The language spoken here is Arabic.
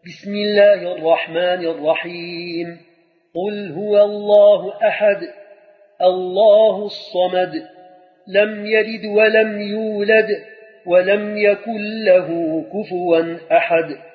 بسم الله الرحمن الرحيم قل هو الله أحد الله الصمد لم يلد ولم يولد ولم يكن له كفوا أحد